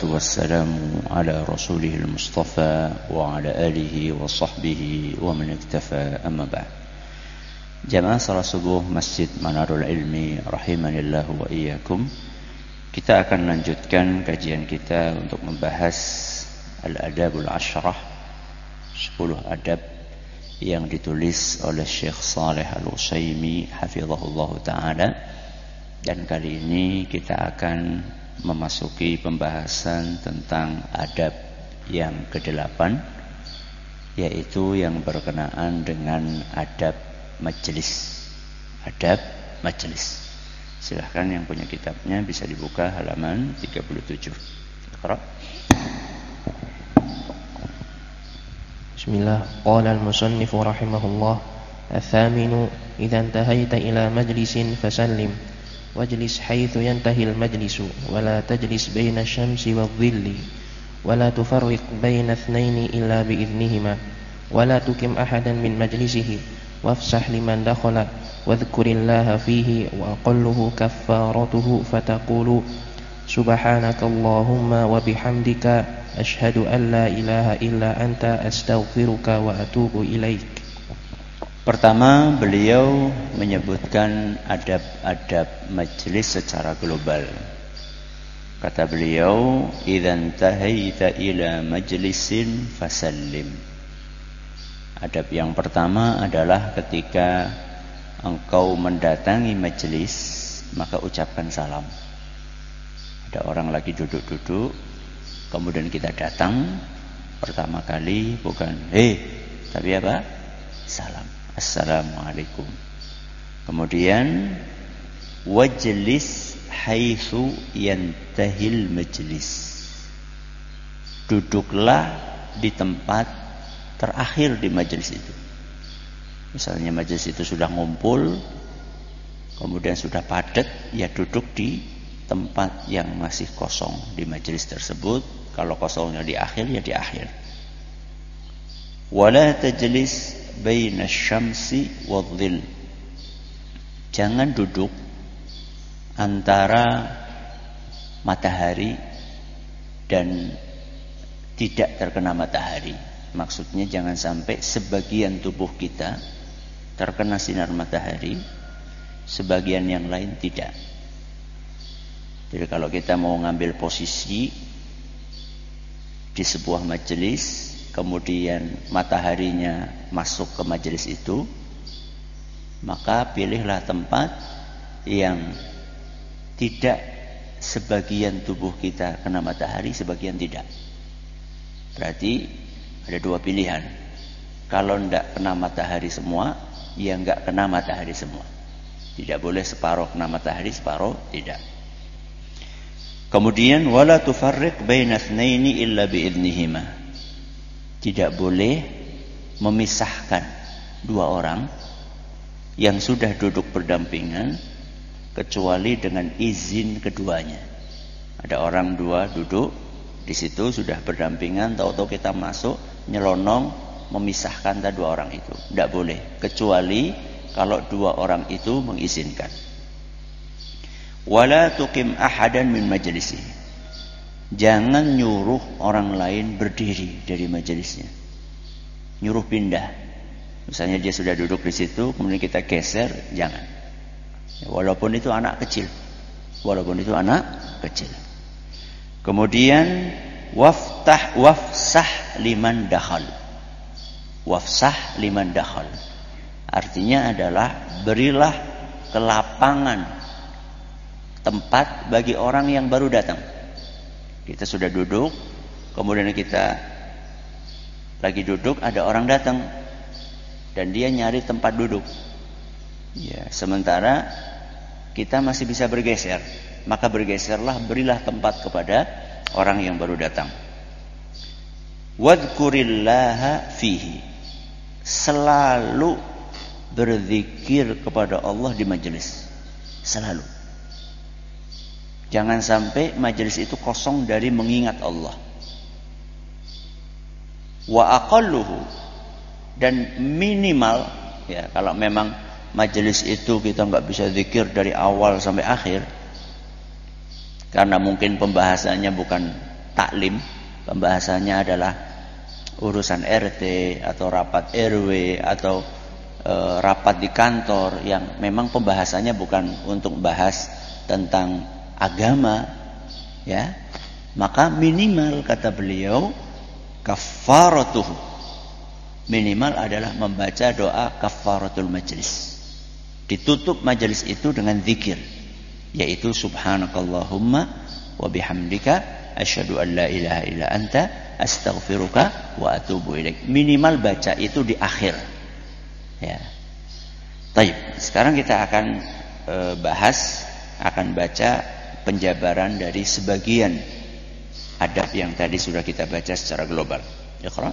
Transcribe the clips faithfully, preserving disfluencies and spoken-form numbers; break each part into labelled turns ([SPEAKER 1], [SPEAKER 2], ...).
[SPEAKER 1] والسلام على رسوله المصطفى وعلى آله وصحبه ومن اكتفى أما بعد. Jamaah salat subuh Masjid Manarul Ilmi rahimanillahu wa iyyakum. Kita akan lanjutkan kajian kita untuk membahas Al-Adabul Ashrah, sepuluh adab yang ditulis oleh Syekh Shalih Al-Utsaimin hafizahullah ta'ala. Dan kali ini kita akan memasuki pembahasan tentang adab yang kedelapan, yaitu yang berkenaan dengan adab majelis. Adab majelis. Silahkan yang punya kitabnya bisa dibuka halaman tiga puluh tujuh. Iqra.
[SPEAKER 2] Bismillah. Qala al-musannif rahimahullah, "Ats-tsaminu idza intahaita ila majlisin fasallim wajlis haitsu yantahi al-majlisu wa la tajlis baina asy-syamsi wadh-dhilli wa la tufarriq baina itsnaini illa bi idznihima wa la tukim ahadan min majlisihi wafsah liman dakhala wadhkurillaha fihi wa aqalluhu kaffaratuhu fataqulu subhanakallahumma wa bihamdika asyhadu an la ilaha illa anta astaghfiruka wa atubu ilaik."
[SPEAKER 1] Pertama, beliau menyebutkan adab-adab majelis secara global. Kata beliau, "Idzan tahaita ila majlisin fasallim." Adab yang pertama adalah ketika engkau mendatangi majelis, maka ucapkan salam. Ada orang lagi duduk-duduk, kemudian kita datang, pertama kali bukan "Hei", tapi apa? Salam. Assalamualaikum. Kemudian wajlis haitsu yantahil majlis. Duduklah di tempat terakhir di majelis itu. Misalnya majelis itu sudah ngumpul, kemudian sudah padat, ya duduk di tempat yang masih kosong di majelis tersebut. Kalau kosongnya di akhir, ya di akhir. Wala tajlis baina syamsi wadh-dhil. Jangan duduk antara matahari dan tidak terkena matahari. Maksudnya jangan sampai sebagian tubuh kita terkena sinar matahari, sebagian yang lain tidak. Jadi kalau kita mau ngambil posisi di sebuah majelis, kemudian mataharinya masuk ke majelis itu, maka pilihlah tempat yang tidak sebagian tubuh kita kena matahari, sebagian tidak. Berarti ada dua pilihan. Kalau tidak kena matahari semua, ya enggak kena matahari semua. Tidak boleh separuh kena matahari, separuh tidak. Kemudian wala tufarriq baina itsnaini illa biidznihima. Tidak boleh memisahkan dua orang yang sudah duduk berdampingan kecuali dengan izin keduanya. Ada orang dua duduk di situ sudah berdampingan, tahu-tahu kita masuk nyelonong memisahkan antara dua orang itu. Tidak boleh kecuali kalau dua orang itu mengizinkan. Wala tuqim ahadan min majlisihi. Jangan nyuruh orang lain berdiri dari majelisnya. Nyuruh pindah. Misalnya dia sudah duduk di situ, kemudian kita geser, jangan. Walaupun itu anak kecil. Walaupun itu anak kecil. Kemudian waftah wafsah liman dakhal. Wafsah liman dakhal. Artinya adalah berilah kelapangan tempat bagi orang yang baru datang. Kita sudah duduk, kemudian kita lagi duduk, ada orang datang dan dia nyari tempat duduk. Ya, sementara kita masih bisa bergeser, maka bergeserlah, berilah tempat kepada orang yang baru datang. Wadhkurillaha fihi. Selalu berzikir kepada Allah di majelis. Selalu. Jangan sampai majelis itu kosong dari mengingat Allah. Wa aqalluhu, dan minimal, ya kalau memang majelis itu kita nggak bisa zikir dari awal sampai akhir, karena mungkin pembahasannya bukan taklim, pembahasannya adalah urusan R T atau rapat R W atau e, rapat di kantor yang memang pembahasannya bukan untuk bahas tentang agama, ya, maka minimal kata beliau kafaratuhu, minimal adalah membaca doa kafaratul majlis. Ditutup majelis itu dengan zikir, yaitu subhanakallahumma wa bihamdika asyhadu an la ilaha illa anta astaghfiruka wa atubu ilaik. Minimal baca itu di akhir. Ya. Baik, sekarang kita akan e, bahas, akan baca penjabaran dari sebagian adab yang tadi sudah kita baca secara global. Iqra.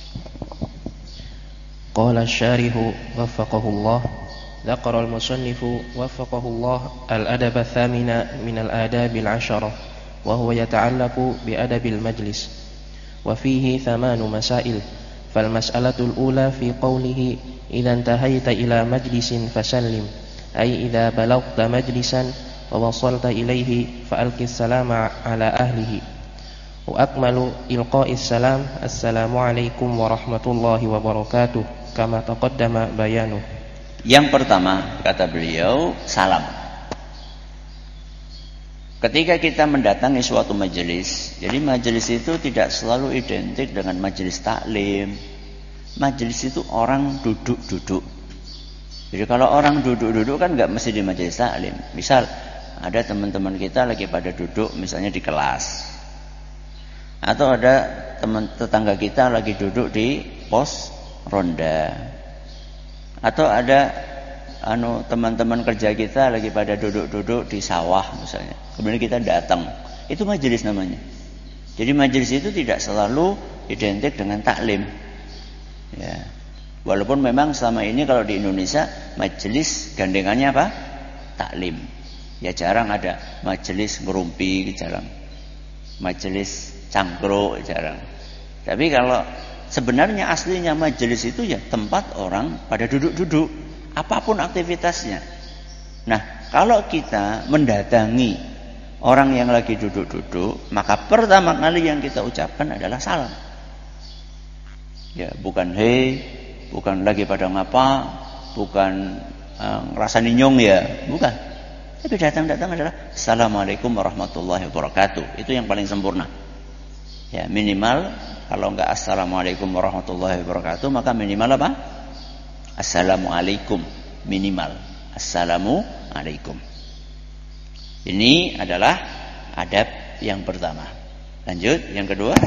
[SPEAKER 2] Qala asy-syarihu waffaqahullah, dzakara al-musannif waffaqahullah al-adab ats-tsamina min al-adab al-'asharah wa huwa yata'allaqu bi adabil majlis wa fihi thamanu masail. Fal mas'alatul ula fi qawlihi idza intahaita ila majlisin fasallim, ay idza balaghta majlisan wa wasalta ilayhi fa alqis salama ala ahlihi. Wa akmalu ilqa'is salam assalamu alaikum warahmatullahi wabarakatuh kama taqaddama bayanuh.
[SPEAKER 1] Yang pertama kata beliau salam. Ketika kita mendatangi suatu majelis, jadi majelis itu tidak selalu identik dengan majelis taklim. Majelis itu orang duduk-duduk. Jadi kalau orang duduk-duduk kan nggak mesti di majelis taklim. Misal ada teman-teman kita lagi pada duduk misalnya di kelas, atau ada teman tetangga kita lagi duduk di pos ronda, atau ada anu teman-teman kerja kita lagi pada duduk-duduk di sawah misalnya. Kemudian kita datang, itu majelis namanya. Jadi majelis itu tidak selalu identik dengan taklim. Ya. Walaupun memang selama ini kalau di Indonesia majelis gandengannya apa? Taklim. Ya jarang ada majelis ngerumpi, jarang. Majelis cangkruk, jarang. Tapi kalau sebenarnya aslinya majelis itu ya tempat orang pada duduk-duduk, apapun aktivitasnya. Nah, kalau kita mendatangi orang yang lagi duduk-duduk, maka pertama kali yang kita ucapkan adalah salam. Ya, bukan hei, bukan lagi pada ngapa, bukan uh, ngerasa ninyong ya, bukan. Tapi datang-datang adalah assalamualaikum warahmatullahi wabarakatuh. Itu yang paling sempurna. Ya, minimal kalau enggak assalamualaikum warahmatullahi wabarakatuh, maka minimal apa? Assalamualaikum, minimal. Assalamualaikum. Ini adalah adab yang pertama. Lanjut, yang kedua.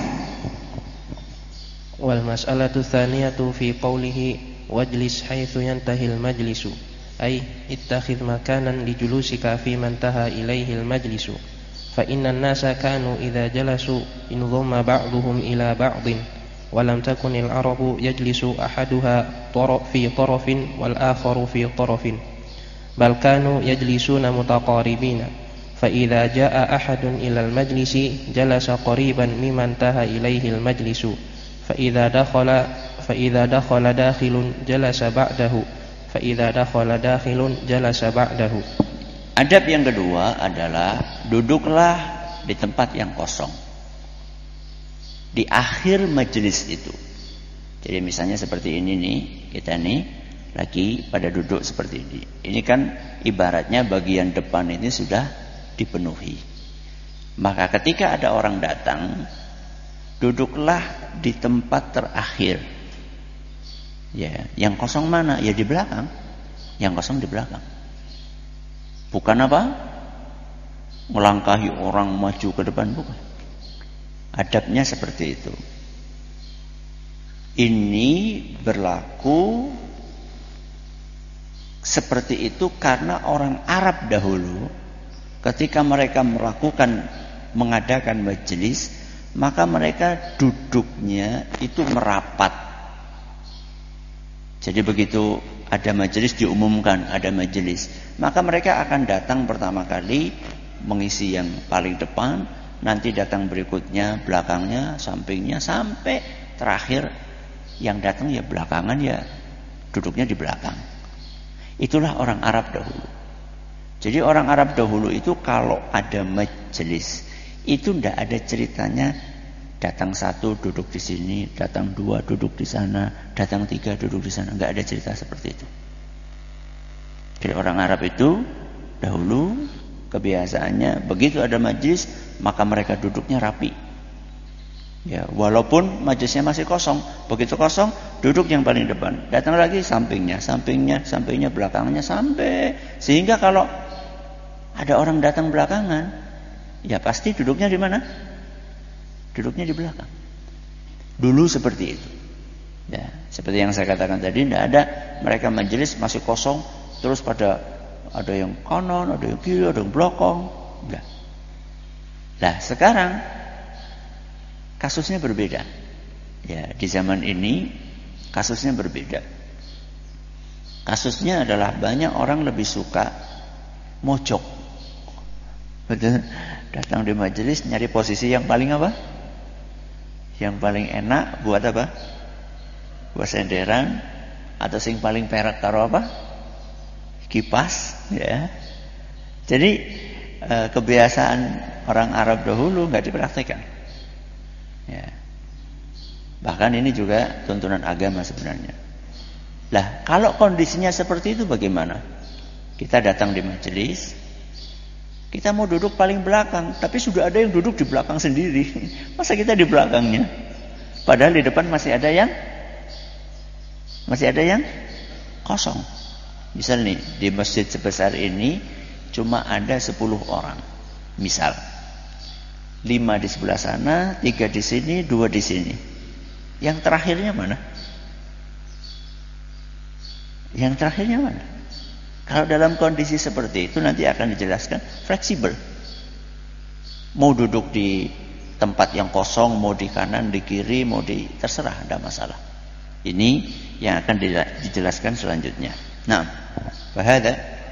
[SPEAKER 2] Wal mas'alatu tsaniyatu fi qawlihi wajlis haitsu yantahil majlisu, ay ittakhidh makanan li julusika fi man taha ilaihi al majlisu. Fa innan nasa kanu idza jalasu indhamma ba'dhum ila ba'dhin wa lam takun al arabu yajlisu ahaduha taraf fi tarafin wal akharu fi tarafin, bal kanu yajlisuna mutaqaribina. Fa idza jaa ahadun ila al majlisi jalasa qariban mimman taha ilaihi al majlisu. Fa idza dakhala fa idza dakhala dakhilun jalasa ba'dahu, fa idza dakhala dakhilun jalasa ba'dahu.
[SPEAKER 1] Adab yang kedua adalah duduklah di tempat yang kosong di akhir majelis itu. Jadi misalnya seperti ini nih, kita nih lagi pada duduk seperti ini. Ini kan ibaratnya bagian depan ini sudah dipenuhi. Maka ketika ada orang datang, duduklah di tempat terakhir. Ya, yang kosong mana? Ya di belakang. Yang kosong di belakang. Bukan apa? Melangkahi orang maju ke depan, bukan. Adabnya seperti itu. Ini berlaku seperti itu karena orang Arab dahulu ketika mereka melakukan mengadakan majelis, maka mereka duduknya itu merapat. Jadi begitu ada majelis diumumkan ada majelis, maka mereka akan datang pertama kali mengisi yang paling depan, nanti datang berikutnya belakangnya, sampingnya, sampai terakhir yang datang ya belakangan, ya duduknya di belakang. Itulah orang Arab dahulu. Jadi orang Arab dahulu itu kalau ada majelis Itu tidak ada ceritanya datang satu duduk di sini, datang dua duduk di sana, datang tiga duduk di sana. Enggak ada cerita seperti itu. Jadi orang Arab itu dahulu kebiasaannya begitu ada majlis maka mereka duduknya rapi. Ya, walaupun majlisnya masih kosong, begitu kosong duduk yang paling depan, datang lagi sampingnya, sampingnya, sampingnya, belakangnya sampai sehingga kalau ada orang datang belakangan, ya pasti duduknya di mana? Duduknya di belakang. Dulu seperti itu. Ya, seperti yang saya katakan tadi, tidak ada mereka majelis masih kosong, terus pada ada yang kanan, ada yang kiri, ada yang belakang. Enggak. Nah, sekarang kasusnya berbeda. Ya, di zaman ini kasusnya berbeda. Kasusnya adalah banyak orang lebih suka mojok. Betul. Datang di majelis nyari posisi yang paling apa? Yang paling enak buat apa? Buat senderan atau sing paling perak karo apa? Kipas, ya. Jadi eh, kebiasaan orang Arab dahulu nggak dipraktikkan. Ya. Bahkan ini juga tuntunan agama sebenarnya. Lah, kalau kondisinya seperti itu bagaimana? Kita datang di majelis, kita mau duduk paling belakang, tapi sudah ada yang duduk di belakang sendiri. Masa kita di belakangnya? Padahal di depan masih ada yang masih ada yang kosong. Misal nih, di masjid sebesar ini cuma ada sepuluh orang. Misal lima di sebelah sana, tiga di sini, dua di sini. Yang terakhirnya mana? Yang terakhirnya mana? Kalau dalam kondisi seperti itu nanti akan dijelaskan fleksibel. Mau duduk di tempat yang kosong, mau di kanan, di kiri, mau di terserah, tidak masalah. Ini yang akan dijelaskan selanjutnya. Nah, fahada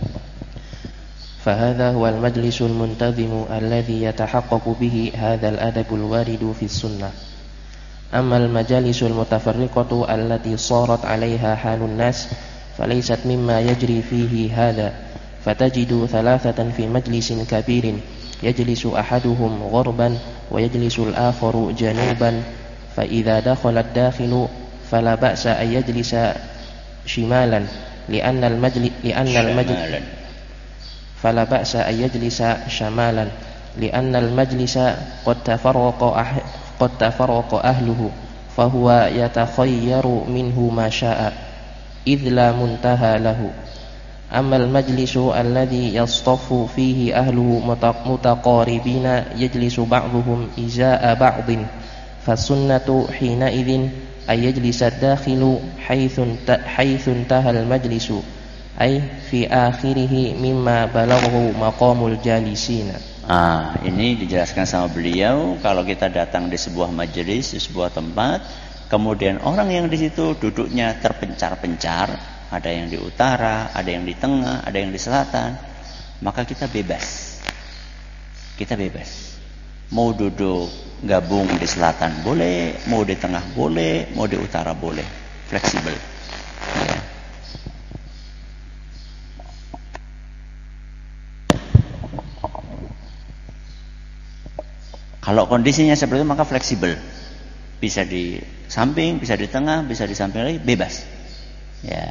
[SPEAKER 2] فهذا هو المجلس المنتظم الذي يتحقق به هذا الأدب الوارد في السنة. أما المجالس المتفرقة التي صارت عليها حال الناس فليست مما يجري فيه هذا، فتجد ثلاثة في مجلس كبير يجلس أحدهم غربا ويجلس الآخر جنوبا، فإذا دخل الداخل فلا بأس أن يجلس شمالا لأن المجلس لأن المجلس فلا بأس أن يجلس شمالا لأن المجلس قد تفرق أح- قد تفرق أهله فهو يتخير منه ما شاء إذ لا منتهى له. أما المجلس الذي يصطف فيه أهله متقاربين يجلس بعضهم إزاء بعض فالسنة حينئذ أن يجلس الداخل حيث حيث انتهى المجلس أي في آخره مما بلغه مقام الجالسين.
[SPEAKER 1] Ah, ini dijelaskan sama beliau kalau kita datang di sebuah majelis, di sebuah tempat, kemudian orang yang di situ duduknya terpencar-pencar, ada yang di utara, ada yang di tengah, ada yang di selatan, maka kita bebas. Kita bebas. Mau duduk gabung di selatan boleh, mau di tengah boleh, mau di utara boleh. Fleksibel. Ya. Kalau kondisinya seperti itu maka fleksibel. Bisa di samping, bisa di tengah, bisa di samping lagi, bebas. Ya.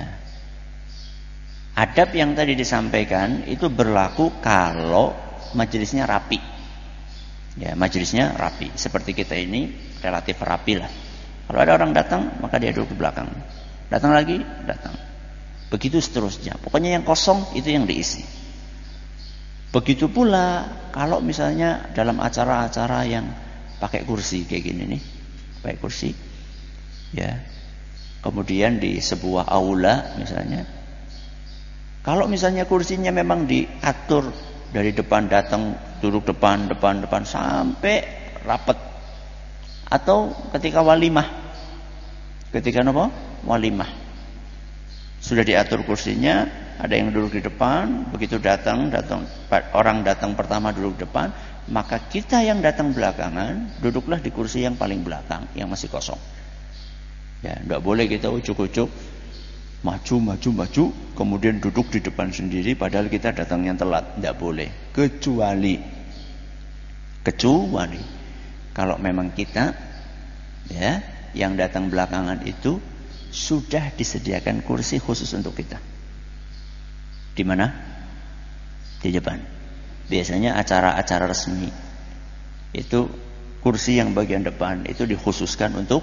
[SPEAKER 1] Adab yang tadi disampaikan itu berlaku kalau majelisnya rapi. Ya, majelisnya rapi. Seperti kita ini relatif rapi lah. Kalau ada orang datang, maka dia duduk di belakang. Datang lagi, datang. Begitu seterusnya. Pokoknya yang kosong itu yang diisi. Begitu pula kalau misalnya dalam acara-acara yang pakai kursi kayak gini nih, pakai kursi, ya. Kemudian di sebuah aula misalnya, kalau misalnya kursinya memang diatur dari depan datang duduk depan, depan, depan sampai rapat, atau ketika walimah, ketika apa? Walimah, sudah diatur kursinya. Ada yang duduk di depan, begitu datang, datang orang datang pertama duduk di depan, maka kita yang datang belakangan duduklah di kursi yang paling belakang, yang masih kosong. Ya, tidak boleh kita ucuk-ucuk, maju, maju, maju, kemudian duduk di depan sendiri, padahal kita datangnya telat. Tidak boleh, kecuali Kecuali kalau memang kita ya yang datang belakangan itu sudah disediakan kursi khusus untuk kita. Di mana? Di depan. Biasanya acara-acara resmi itu kursi yang bagian depan itu dikhususkan untuk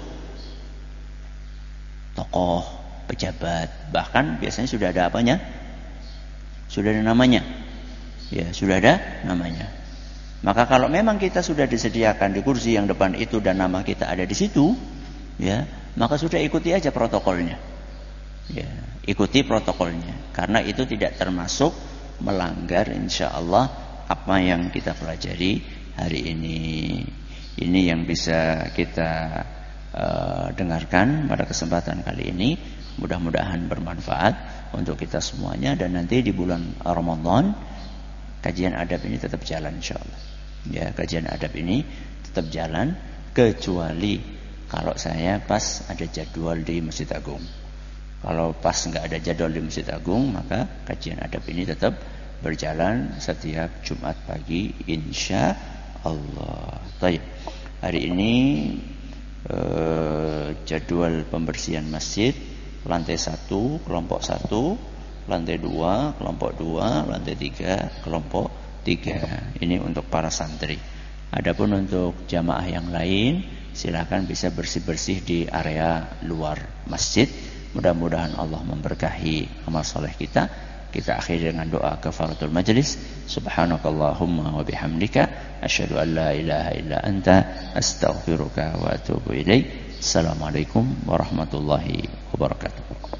[SPEAKER 1] tokoh, pejabat, bahkan biasanya sudah ada apanya? Sudah ada namanya. Ya, sudah ada namanya. Maka kalau memang kita sudah disediakan di kursi yang depan itu dan nama kita ada di situ, ya, maka sudah ikuti aja protokolnya. Ya, ikuti protokolnya. Karena itu tidak termasuk melanggar insyaallah apa yang kita pelajari hari ini. Ini yang bisa kita uh, dengarkan pada kesempatan kali ini. Mudah-mudahan bermanfaat untuk kita semuanya. Dan nanti di bulan Ramadan kajian adab ini tetap jalan insyaallah. Ya, kajian adab ini tetap jalan kecuali kalau saya pas ada jadwal di Masjid Agung. Kalau pas nggak ada jadwal di Masjid Agung, maka kajian adab ini tetap berjalan setiap Jumat pagi insya Allah. Baik. Hari ini eh, jadwal pembersihan masjid lantai satu kelompok satu, lantai dua kelompok dua, lantai tiga kelompok tiga. Ini untuk para santri. Adapun untuk jamaah yang lain, silakan bisa bersih-bersih di area luar masjid. Mudah-mudahan Allah memberkahi amal soleh kita. Kita akhiri dengan doa kafaratul majlis. Subhanakallahumma wa bihamdika asyhadu an la ilaha illa anta astaghfiruka wa atubu ilaik. Assalamualaikum warahmatullahi wabarakatuh.